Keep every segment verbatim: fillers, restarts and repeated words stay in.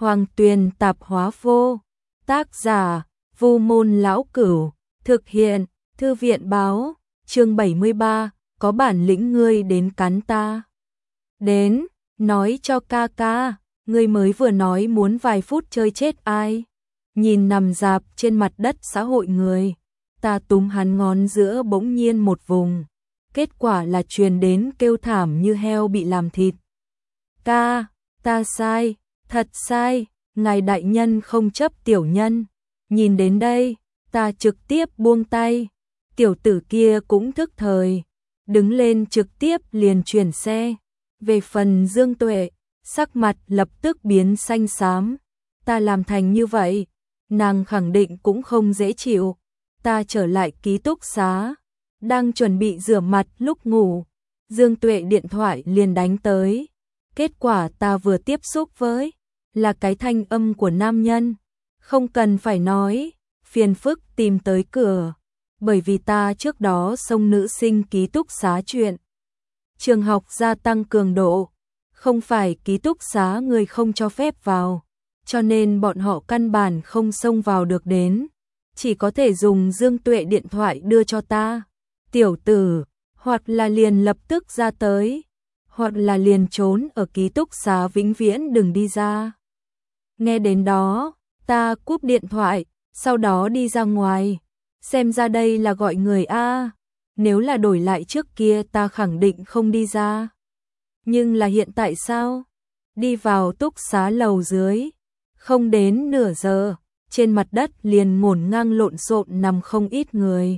Hoàng Tuyền tạp hóa vô. Tác giả, Vu Môn Lão Cửu. Thực hiện, Thư viện báo. Chương bảy mươi ba, có bản lĩnh ngươi đến cắn ta. Đến, nói cho ca ca, ngươi mới vừa nói muốn vài phút chơi chết ai. Nhìn nằm rạp trên mặt đất xã hội người, ta túm hắn ngón giữa bỗng nhiên một vùng. Kết quả là truyền đến kêu thảm như heo bị làm thịt. Ca, ta sai, thật sai, ngài đại nhân không chấp tiểu nhân. Nhìn đến đây, ta trực tiếp buông tay. Tiểu tử kia cũng thức thời, đứng lên trực tiếp liền chuyển xe. Về phần Dương Tuệ, sắc mặt lập tức biến xanh xám. Ta làm thành như vậy, nàng khẳng định cũng không dễ chịu. Ta trở lại ký túc xá, đang chuẩn bị rửa mặt lúc ngủ, Dương Tuệ điện thoại liền đánh tới. Kết quả ta vừa tiếp xúc với là cái thanh âm của nam nhân. Không cần phải nói, phiền phức tìm tới cửa. Bởi vì ta trước đó xông nữ sinh ký túc xá chuyện. Trường học gia tăng cường độ, không phải ký túc xá người không cho phép vào, cho nên bọn họ căn bản không xông vào được đến. Chỉ có thể dùng Dương Tuệ điện thoại đưa cho ta. Tiểu tử, hoặc là liền lập tức ra tới, hoặc là liền trốn ở ký túc xá vĩnh viễn đừng đi ra. Nghe đến đó, ta cúp điện thoại, sau đó đi ra ngoài. Xem ra đây là gọi người A. Nếu là đổi lại trước kia ta khẳng định không đi ra. Nhưng là hiện tại sao? Đi vào túc xá lầu dưới. Không đến nửa giờ, trên mặt đất liền ngổn ngang lộn xộn nằm không ít người.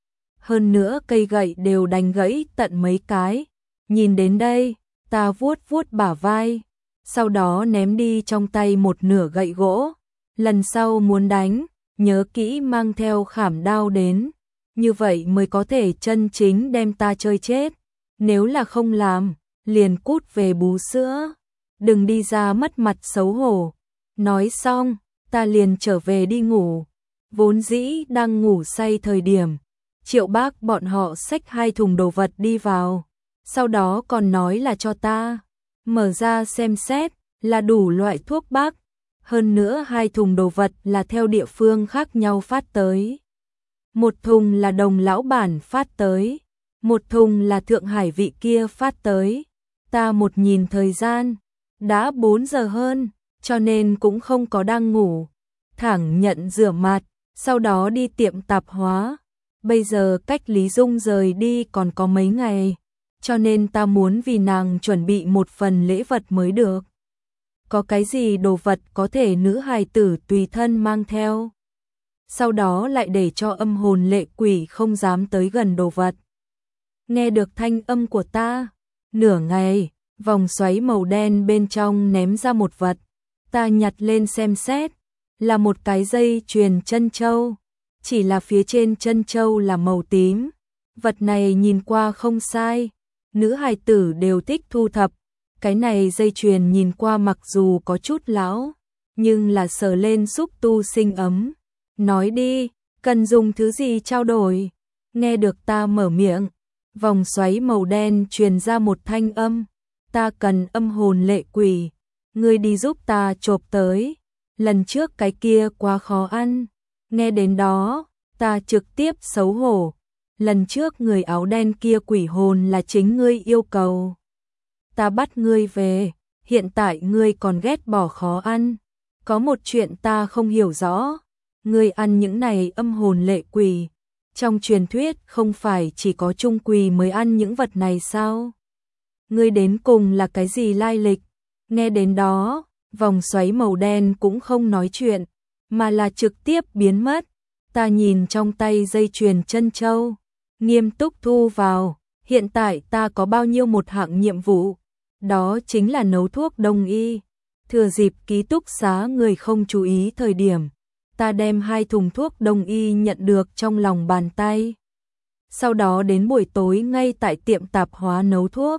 Hơn nữa cây gậy đều đánh gãy tận mấy cái. Nhìn đến đây, ta vuốt vuốt bả vai. Sau đó ném đi trong tay một nửa gậy gỗ. Lần sau muốn đánh, nhớ kỹ mang theo khảm đao đến. Như vậy mới có thể chân chính đem ta chơi chết. Nếu là không làm, liền cút về bú sữa. Đừng đi ra mất mặt xấu hổ. Nói xong, ta liền trở về đi ngủ. Vốn dĩ đang ngủ say thời điểm, Triệu Bác bọn họ xách hai thùng đồ vật đi vào. Sau đó còn nói là cho ta mở ra xem xét, là đủ loại thuốc bắc. Hơn nữa hai thùng đồ vật là theo địa phương khác nhau phát tới. Một thùng là Đồng lão bản phát tới, một thùng là Thượng Hải vị kia phát tới. Ta một nhìn thời gian, đã bốn giờ hơn, cho nên cũng không có đang ngủ. Thẳng nhận rửa mặt, sau đó đi tiệm tạp hóa. Bây giờ cách Lý Dung rời đi còn có mấy ngày, cho nên ta muốn vì nàng chuẩn bị một phần lễ vật mới được. Có cái gì đồ vật có thể nữ hài tử tùy thân mang theo. Sau đó lại để cho âm hồn lệ quỷ không dám tới gần đồ vật. Nghe được thanh âm của ta, nửa ngày, vòng xoáy màu đen bên trong ném ra một vật. Ta nhặt lên xem xét, là một cái dây chuyền chân châu. Chỉ là phía trên chân châu là màu tím. Vật này nhìn qua không sai, nữ hài tử đều thích thu thập. Cái này dây chuyền nhìn qua mặc dù có chút lão, nhưng là sờ lên giúp tu sinh ấm. Nói đi, cần dùng thứ gì trao đổi? Nghe được ta mở miệng, vòng xoáy màu đen truyền ra một thanh âm. Ta cần âm hồn lệ quỷ, ngươi đi giúp ta chộp tới. Lần trước cái kia quá khó ăn. Nghe đến đó, ta trực tiếp xấu hổ. Lần trước người áo đen kia quỷ hồn là chính ngươi yêu cầu. Ta bắt ngươi về, hiện tại ngươi còn ghét bỏ khó ăn. Có một chuyện ta không hiểu rõ. Ngươi ăn những này âm hồn lệ quỷ. Trong truyền thuyết không phải chỉ có trung quỷ mới ăn những vật này sao? Ngươi đến cùng là cái gì lai lịch? Nghe đến đó, vòng xoáy màu đen cũng không nói chuyện, mà là trực tiếp biến mất. Ta nhìn trong tay dây chuyền chân châu, nghiêm túc thu vào. Hiện tại ta có bao nhiêu một hạng nhiệm vụ, đó chính là nấu thuốc đông y. Thừa dịp ký túc xá người không chú ý thời điểm, ta đem hai thùng thuốc đông y nhận được trong lòng bàn tay. Sau đó đến buổi tối ngay tại tiệm tạp hóa nấu thuốc.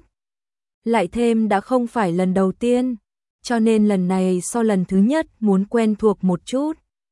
Lại thêm đã không phải lần đầu tiên, cho nên lần này so lần thứ nhất muốn quen thuộc một chút.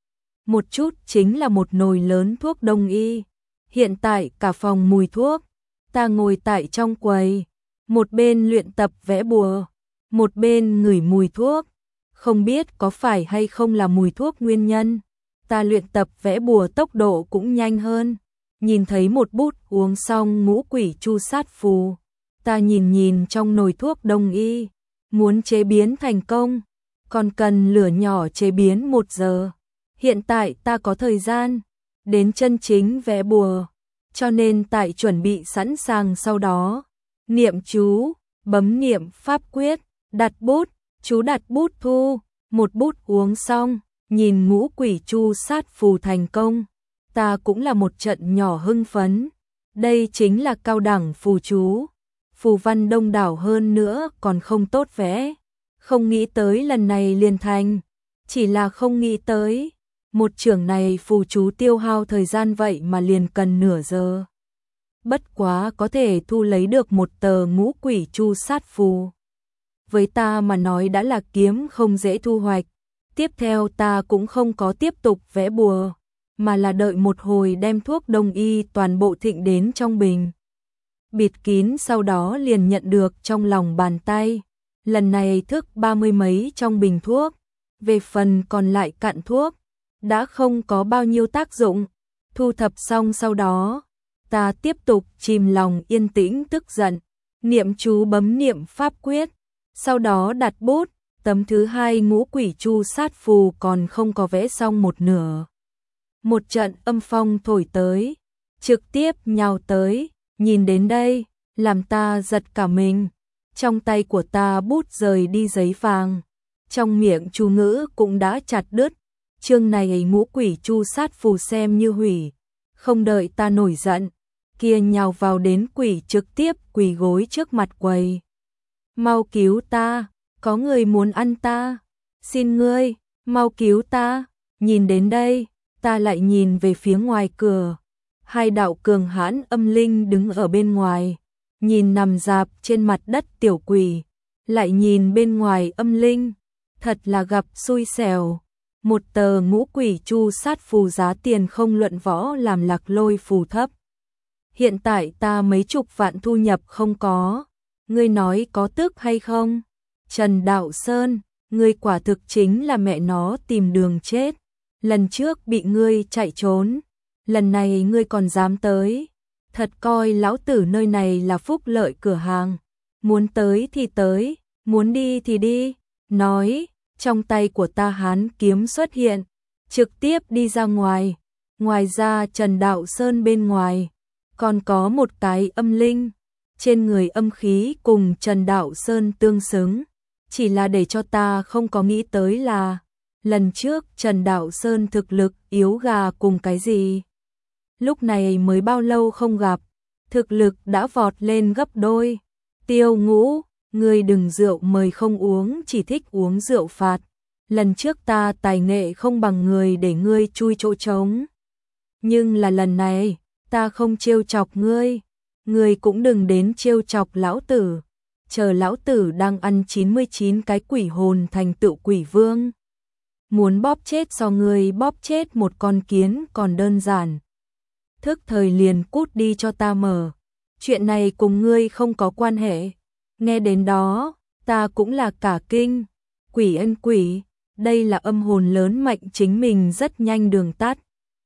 Một chút chính là một nồi lớn thuốc đông y. Hiện tại cả phòng mùi thuốc. Ta ngồi tại trong quầy, một bên luyện tập vẽ bùa, một bên ngửi mùi thuốc. không biết có phải hay không là mùi thuốc nguyên nhân, ta luyện tập vẽ bùa tốc độ cũng nhanh hơn. Nhìn thấy một bút uống xong ngũ quỷ chu sát phù, ta nhìn nhìn trong nồi thuốc đông y, muốn chế biến thành công, còn cần lửa nhỏ chế biến một giờ. Hiện tại ta có thời gian đến chân chính vẽ bùa, cho nên tại chuẩn bị sẵn sàng, sau đó niệm chú, bấm niệm pháp quyết, đặt bút, chú đặt bút thu, một bút uống xong, nhìn ngũ quỷ chu sát phù thành công, ta cũng là một trận nhỏ hưng phấn. Đây chính là cao đẳng phù chú, phù văn đông đảo hơn nữa còn không tốt vẽ. Không nghĩ tới lần này liền thành, chỉ là không nghĩ tới, một chưởng này phù chú tiêu hao thời gian vậy mà liền cần nửa giờ. Bất quá có thể thu lấy được một tờ ngũ quỷ chu sát phù. Với ta mà nói đã là kiếm không dễ thu hoạch. Tiếp theo ta cũng không có tiếp tục vẽ bùa, mà là đợi một hồi đem thuốc đông y toàn bộ thịnh đến trong bình. Bịt kín, sau đó liền nhận được trong lòng bàn tay. Lần này thức ba mươi mấy trong bình thuốc, về phần còn lại cặn thuốc, đã không có bao nhiêu tác dụng. Thu thập xong sau đó, ta tiếp tục chìm lòng yên tĩnh tức giận, niệm chú bấm niệm pháp quyết, sau đó đặt bút, tấm thứ hai ngũ quỷ chu sát phù còn không có vẽ xong một nửa. Một trận âm phong thổi tới, trực tiếp nhào tới, nhìn đến đây, làm ta giật cả mình. Trong tay của ta bút rời đi giấy vàng, trong miệng chú ngữ cũng đã chặt đứt. Chương này ngũ quỷ chu sát phù xem như hủy. Không đợi ta nổi giận, kia nhào vào đến quỷ trực tiếp quỳ gối trước mặt quầy. Mau cứu ta, có người muốn ăn ta, xin ngươi, mau cứu ta. Nhìn đến đây, ta lại nhìn về phía ngoài cửa. Hai đạo cường hãn âm linh đứng ở bên ngoài, nhìn nằm rạp trên mặt đất tiểu quỷ, lại nhìn bên ngoài âm linh, thật là gặp xui xẻo. Một tờ ngũ quỷ chu sát phù giá tiền không luận võ làm Lạc Lôi phù thấp. Hiện tại ta mấy chục vạn thu nhập không có, ngươi nói có tức hay không? Trần Đạo Sơn, ngươi quả thực chính là mẹ nó tìm đường chết. Lần trước bị ngươi chạy trốn, lần này ngươi còn dám tới. Thật coi lão tử nơi này là phúc lợi cửa hàng, muốn tới thì tới, muốn đi thì đi. Nói, trong tay của ta hán kiếm xuất hiện, trực tiếp đi ra ngoài. Ngoài ra Trần Đạo Sơn bên ngoài, còn có một cái âm linh, trên người âm khí cùng Trần Đạo Sơn tương xứng. Chỉ là để cho ta không có nghĩ tới là, lần trước Trần Đạo Sơn thực lực yếu gà cùng cái gì. Lúc này mới bao lâu không gặp, thực lực đã vọt lên gấp đôi. Tiêu Ngũ, ngươi đừng rượu mời không uống, chỉ thích uống rượu phạt. Lần trước ta tài nghệ không bằng người để ngươi chui chỗ trống. Nhưng là lần này, ta không trêu chọc ngươi, ngươi cũng đừng đến trêu chọc lão tử. Chờ lão tử đang ăn chín mươi chín cái quỷ hồn thành tựu quỷ vương. Muốn bóp chết so ngươi bóp chết một con kiến còn đơn giản. Thức thời liền cút đi cho ta mở. Chuyện này cùng ngươi không có quan hệ. Nghe đến đó, ta cũng là cả kinh. Quỷ ân quỷ, đây là âm hồn lớn mạnh chính mình rất nhanh đường tắt.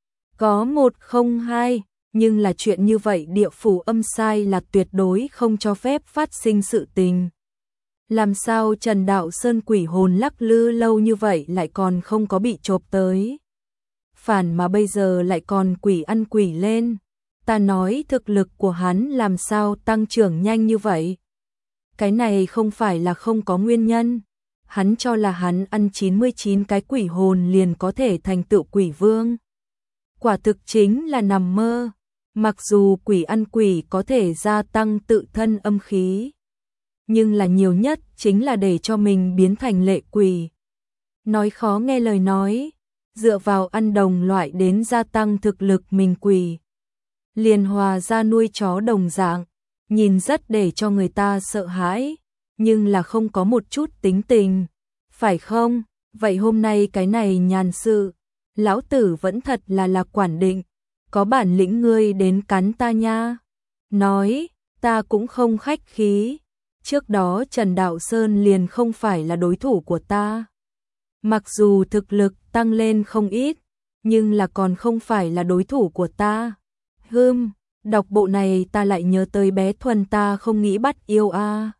Có một không hai, nhưng là chuyện như vậy địa phủ âm sai là tuyệt đối không cho phép phát sinh sự tình. Làm sao Trần Đạo Sơn quỷ hồn lắc lư lâu như vậy lại còn không có bị chộp tới? Phản mà bây giờ lại còn quỷ ăn quỷ lên. Ta nói thực lực của hắn làm sao tăng trưởng nhanh như vậy? Cái này không phải là không có nguyên nhân. Hắn cho là hắn ăn chín mươi chín cái quỷ hồn liền có thể thành tựu quỷ vương. Quả thực chính là nằm mơ. Mặc dù quỷ ăn quỷ có thể gia tăng tự thân âm khí, nhưng là nhiều nhất chính là để cho mình biến thành lệ quỷ. Nói khó nghe lời nói, dựa vào ăn đồng loại đến gia tăng thực lực mình quỷ. Liền hòa ra nuôi chó đồng dạng, nhìn rất để cho người ta sợ hãi, nhưng là không có một chút tính tình. Phải không? Vậy hôm nay cái này nhàn sự, lão tử vẫn thật là là quản định. Có bản lĩnh ngươi đến cắn ta nha. Nói, ta cũng không khách khí. Trước đó Trần Đạo Sơn liền không phải là đối thủ của ta. Mặc dù thực lực tăng lên không ít, nhưng là còn không phải là đối thủ của ta. Hừm, đọc bộ này ta lại nhớ tới bé Thuần ta không nghĩ bắt yêu a.